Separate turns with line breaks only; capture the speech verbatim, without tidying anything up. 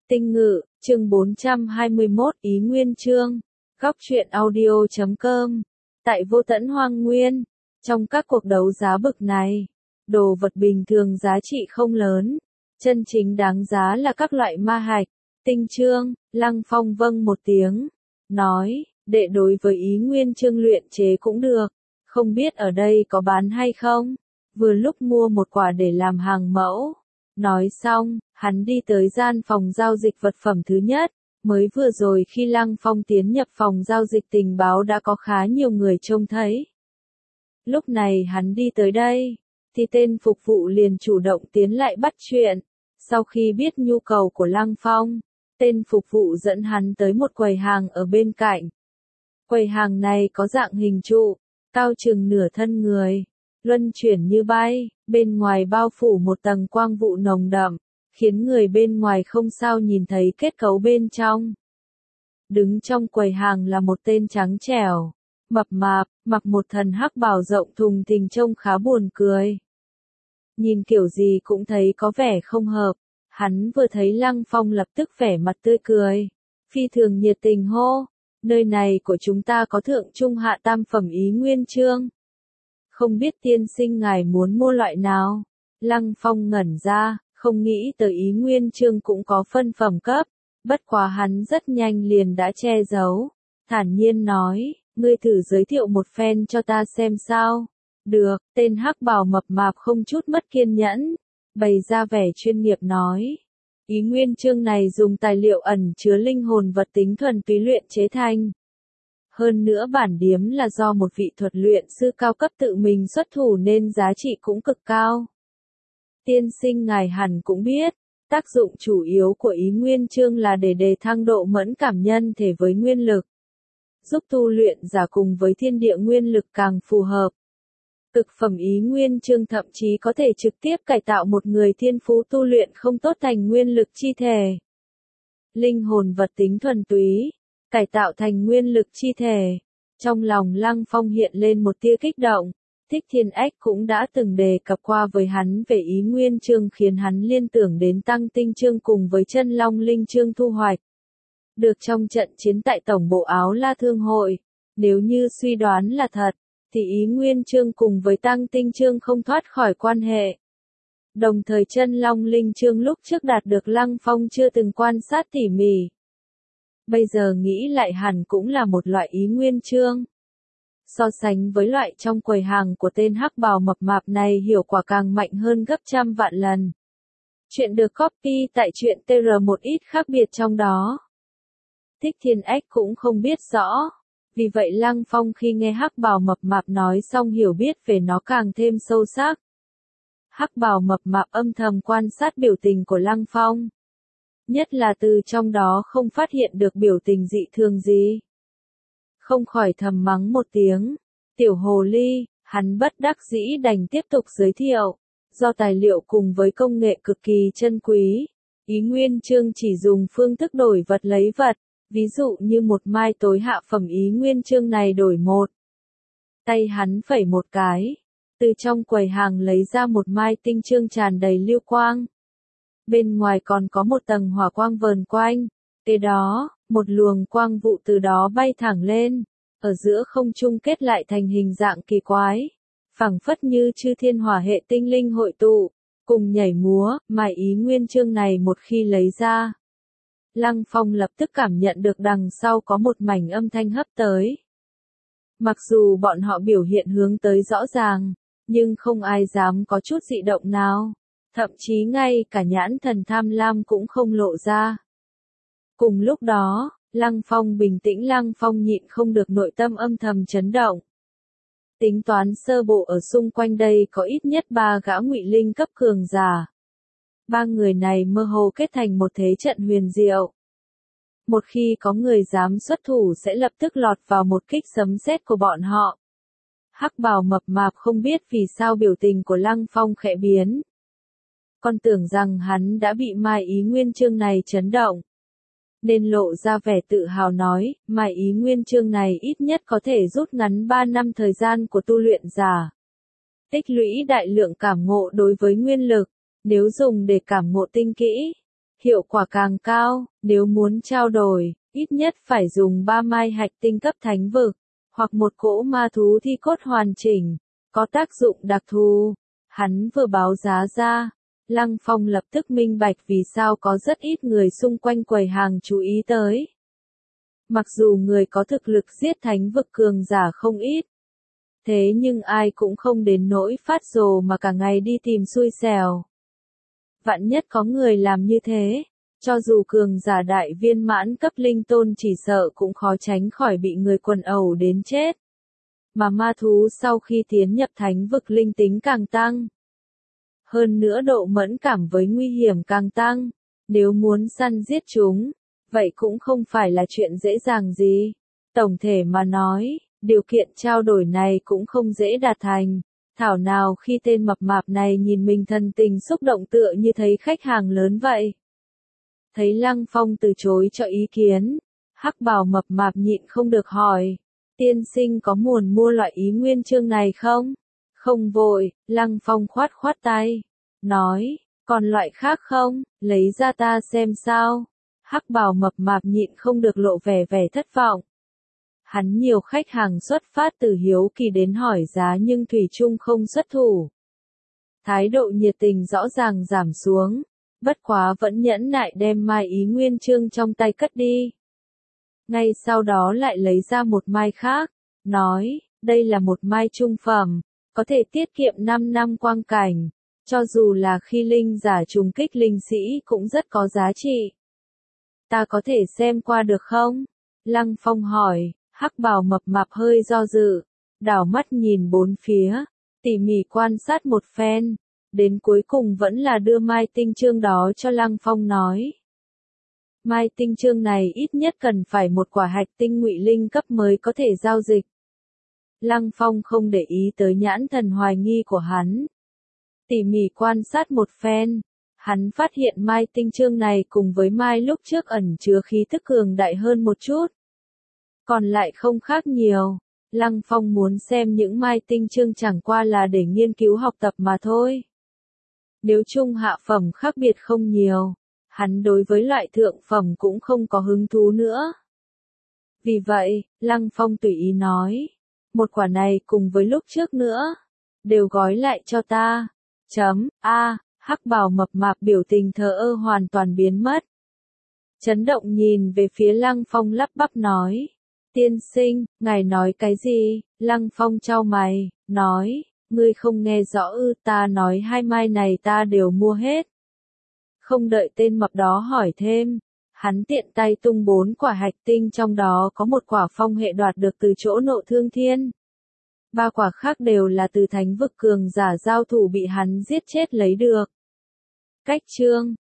Tinh Ngự, chương bốn trăm hai mươi mốt Ý Nguyên chương. Góc truyện audio chấm com. Tại Vô Tận Hoang Nguyên, trong các cuộc đấu giá bực này, đồ vật bình thường giá trị không lớn, chân chính đáng giá là các loại ma hạch, tinh chương. Lăng Phong vâng một tiếng, nói, đệ đối với Ý Nguyên chương luyện chế cũng được, không biết ở đây có bán hay không, vừa lúc mua một quả để làm hàng mẫu. Nói xong, hắn đi tới gian phòng giao dịch vật phẩm thứ nhất. Mới vừa rồi khi Lăng Phong tiến nhập phòng giao dịch tình báo đã có khá nhiều người trông thấy. Lúc này hắn đi tới đây, thì tên phục vụ liền chủ động tiến lại bắt chuyện. Sau khi biết nhu cầu của Lăng Phong, tên phục vụ dẫn hắn tới một quầy hàng ở bên cạnh. Quầy hàng này có dạng hình trụ, cao chừng nửa thân người, luân chuyển như bay, bên ngoài bao phủ một tầng quang vụ nồng đậm, khiến người bên ngoài không sao nhìn thấy kết cấu bên trong. Đứng trong quầy hàng là một tên trắng trẻo, mập mạp, mặc một thân hắc bào rộng thùng thình trông khá buồn cười. Nhìn kiểu gì cũng thấy có vẻ không hợp, hắn vừa thấy Lăng Phong lập tức vẻ mặt tươi cười, phi thường nhiệt tình hô, nơi này của chúng ta có thượng trung hạ tam phẩm Ý Nguyên chương. Không biết tiên sinh ngài muốn mua loại nào? Lăng Phong ngẩn ra, không nghĩ tới Ý Nguyên chương cũng có phân phẩm cấp, bất quá hắn rất nhanh liền đã che giấu, thản nhiên nói, ngươi thử giới thiệu một phen cho ta xem sao. Được, tên hắc bào mập mạp không chút mất kiên nhẫn, bày ra vẻ chuyên nghiệp nói. Ý Nguyên chương này dùng tài liệu ẩn chứa linh hồn vật tính thuần túy luyện chế thành. Hơn nữa bản điếm là do một vị thuật luyện sư cao cấp tự mình xuất thủ nên giá trị cũng cực cao. Tiên sinh ngài hẳn cũng biết, tác dụng chủ yếu của Ý Nguyên chương là để đề thăng độ mẫn cảm nhân thể với nguyên lực, giúp tu luyện giả cùng với thiên địa nguyên lực càng phù hợp. Cực phẩm Ý Nguyên chương thậm chí có thể trực tiếp cải tạo một người thiên phú tu luyện không tốt thành nguyên lực chi thể. Linh hồn vật tính thuần túy, cải tạo thành nguyên lực chi thể. Trong lòng Lăng Phong hiện lên một tia kích động. Thích Thiên Ách cũng đã từng đề cập qua với hắn về Ý Nguyên chương khiến hắn liên tưởng đến Tăng Tinh chương cùng với Chân Long Linh chương thu hoạch được trong trận chiến tại tổng bộ Áo La Thương hội. Nếu như suy đoán là thật, thì Ý Nguyên chương cùng với Tăng Tinh chương không thoát khỏi quan hệ. Đồng thời Chân Long Linh chương lúc trước đạt được Lăng Phong chưa từng quan sát tỉ mỉ. Bây giờ nghĩ lại hẳn cũng là một loại Ý Nguyên chương. So sánh với loại trong quầy hàng của tên hắc bào mập mạp này hiệu quả càng mạnh hơn gấp trăm vạn lần. Chuyện được copy tại truyện tê rờ một ít khác biệt trong đó. Thích Thiên Ách cũng không biết rõ. Vì vậy Lăng Phong khi nghe hắc bào mập mạp nói xong hiểu biết về nó càng thêm sâu sắc. Hắc bào mập mạp âm thầm quan sát biểu tình của Lăng Phong. Nhất là từ trong đó không phát hiện được biểu tình dị thường gì. Không khỏi thầm mắng một tiếng. Tiểu hồ ly, hắn bất đắc dĩ đành tiếp tục giới thiệu. Do tài liệu cùng với công nghệ cực kỳ chân quý, Ý Nguyên chương chỉ dùng phương thức đổi vật lấy vật. Ví dụ như một mai tối hạ phẩm Ý Nguyên chương này đổi một. Tay hắn phẩy một cái. Từ trong quầy hàng lấy ra một mai tinh chương tràn đầy lưu quang. Bên ngoài còn có một tầng hỏa quang vờn quanh. Kế đó, một luồng quang vụ từ đó bay thẳng lên. Ở giữa không trung kết lại thành hình dạng kỳ quái. Phẳng phất như chư thiên hỏa hệ tinh linh hội tụ. Cùng nhảy múa, mai Ý Nguyên chương này một khi lấy ra. Lăng Phong lập tức cảm nhận được đằng sau có một mảnh âm thanh hấp tới. Mặc dù bọn họ biểu hiện hướng tới rõ ràng, nhưng không ai dám có chút dị động nào. Thậm chí ngay cả nhãn thần tham lam cũng không lộ ra. Cùng lúc đó, Lăng Phong bình tĩnh Lăng Phong nhịn không được nội tâm âm thầm chấn động. Tính toán sơ bộ ở xung quanh đây có ít nhất ba gã ngụy linh cấp cường giả. Ba người này mơ hồ kết thành một thế trận huyền diệu. Một khi có người dám xuất thủ sẽ lập tức lọt vào một kích sấm sét của bọn họ. Hắc bào mập mạp không biết vì sao biểu tình của Lăng Phong khẽ biến. Còn tưởng rằng hắn đã bị mai Ý Nguyên chương này chấn động. Nên lộ ra vẻ tự hào nói, mai Ý Nguyên chương này ít nhất có thể rút ngắn ba năm thời gian của tu luyện giả. Tích lũy đại lượng cảm ngộ đối với nguyên lực, nếu dùng để cảm ngộ tinh kỹ, hiệu quả càng cao, nếu muốn trao đổi, ít nhất phải dùng ba mai hạch tinh cấp thánh vực, hoặc một cỗ ma thú thi cốt hoàn chỉnh, có tác dụng đặc thù. Hắn vừa báo giá ra, Lăng Phong lập tức minh bạch vì sao có rất ít người xung quanh quầy hàng chú ý tới. Mặc dù người có thực lực giết thánh vực cường giả không ít, thế nhưng ai cũng không đến nỗi phát rồ mà cả ngày đi tìm xui xẻo. Vạn nhất có người làm như thế, cho dù cường giả đại viên mãn cấp linh tôn chỉ sợ cũng khó tránh khỏi bị người quần ẩu đến chết. Mà ma thú sau khi tiến nhập thánh vực linh tính càng tăng. Hơn nữa độ mẫn cảm với nguy hiểm càng tăng, nếu muốn săn giết chúng, vậy cũng không phải là chuyện dễ dàng gì. Tổng thể mà nói, điều kiện trao đổi này cũng không dễ đạt thành. Thảo nào khi tên mập mạp này nhìn mình thần tình xúc động tựa như thấy khách hàng lớn vậy. Thấy Lăng Phong từ chối cho ý kiến, hắc bào mập mạp nhịn không được hỏi, tiên sinh có muốn mua loại ý nguyên chương này không? Không vội, Lăng Phong khoát khoát tay, nói, còn loại khác không, lấy ra ta xem sao. Hắc bào mập mạp nhịn không được lộ vẻ vẻ thất vọng. Hắn nhiều khách hàng xuất phát từ hiếu kỳ đến hỏi giá nhưng thủy chung không xuất thủ. Thái độ nhiệt tình rõ ràng giảm xuống, bất quá vẫn nhẫn nại đem mai ý nguyên chương trong tay cất đi. Ngay sau đó lại lấy ra một mai khác, nói, đây là một mai trung phẩm, có thể tiết kiệm năm năm quang cảnh, cho dù là khi linh giả trùng kích linh sĩ cũng rất có giá trị. Ta có thể xem qua được không? Lăng Phong hỏi, hắc bào mập mạp hơi do dự, đảo mắt nhìn bốn phía, tỉ mỉ quan sát một phen, đến cuối cùng vẫn là đưa mai tinh chương đó cho Lăng Phong nói. Mai tinh chương này ít nhất cần phải một quả hạch tinh ngụy linh cấp mới có thể giao dịch. Lăng Phong không để ý tới nhãn thần hoài nghi của hắn. Tỉ mỉ quan sát một phen, hắn phát hiện mai tinh chương này cùng với mai lúc trước ẩn chứa khí tức cường đại hơn một chút. Còn lại không khác nhiều, Lăng Phong muốn xem những mai tinh chương chẳng qua là để nghiên cứu học tập mà thôi. Nếu trung hạ phẩm khác biệt không nhiều, hắn đối với loại thượng phẩm cũng không có hứng thú nữa. Vì vậy, Lăng Phong tùy ý nói, một quả này cùng với lúc trước nữa, đều gói lại cho ta. Chấm, a, hắc bào mập mạp biểu tình thờ ơ hoàn toàn biến mất. Chấn động nhìn về phía Lăng Phong lắp bắp nói, tiên sinh, ngài nói cái gì? Lăng Phong chau mày, nói, ngươi không nghe rõ ư, ta nói hai mai này ta đều mua hết. Không đợi tên mập đó hỏi thêm, hắn tiện tay tung bốn quả hạch tinh, trong đó có một quả phong hệ đoạt được từ chỗ Nộ Thương Thiên. Ba quả khác đều là từ thánh vực cường giả giao thủ bị hắn giết chết lấy được. Cách chương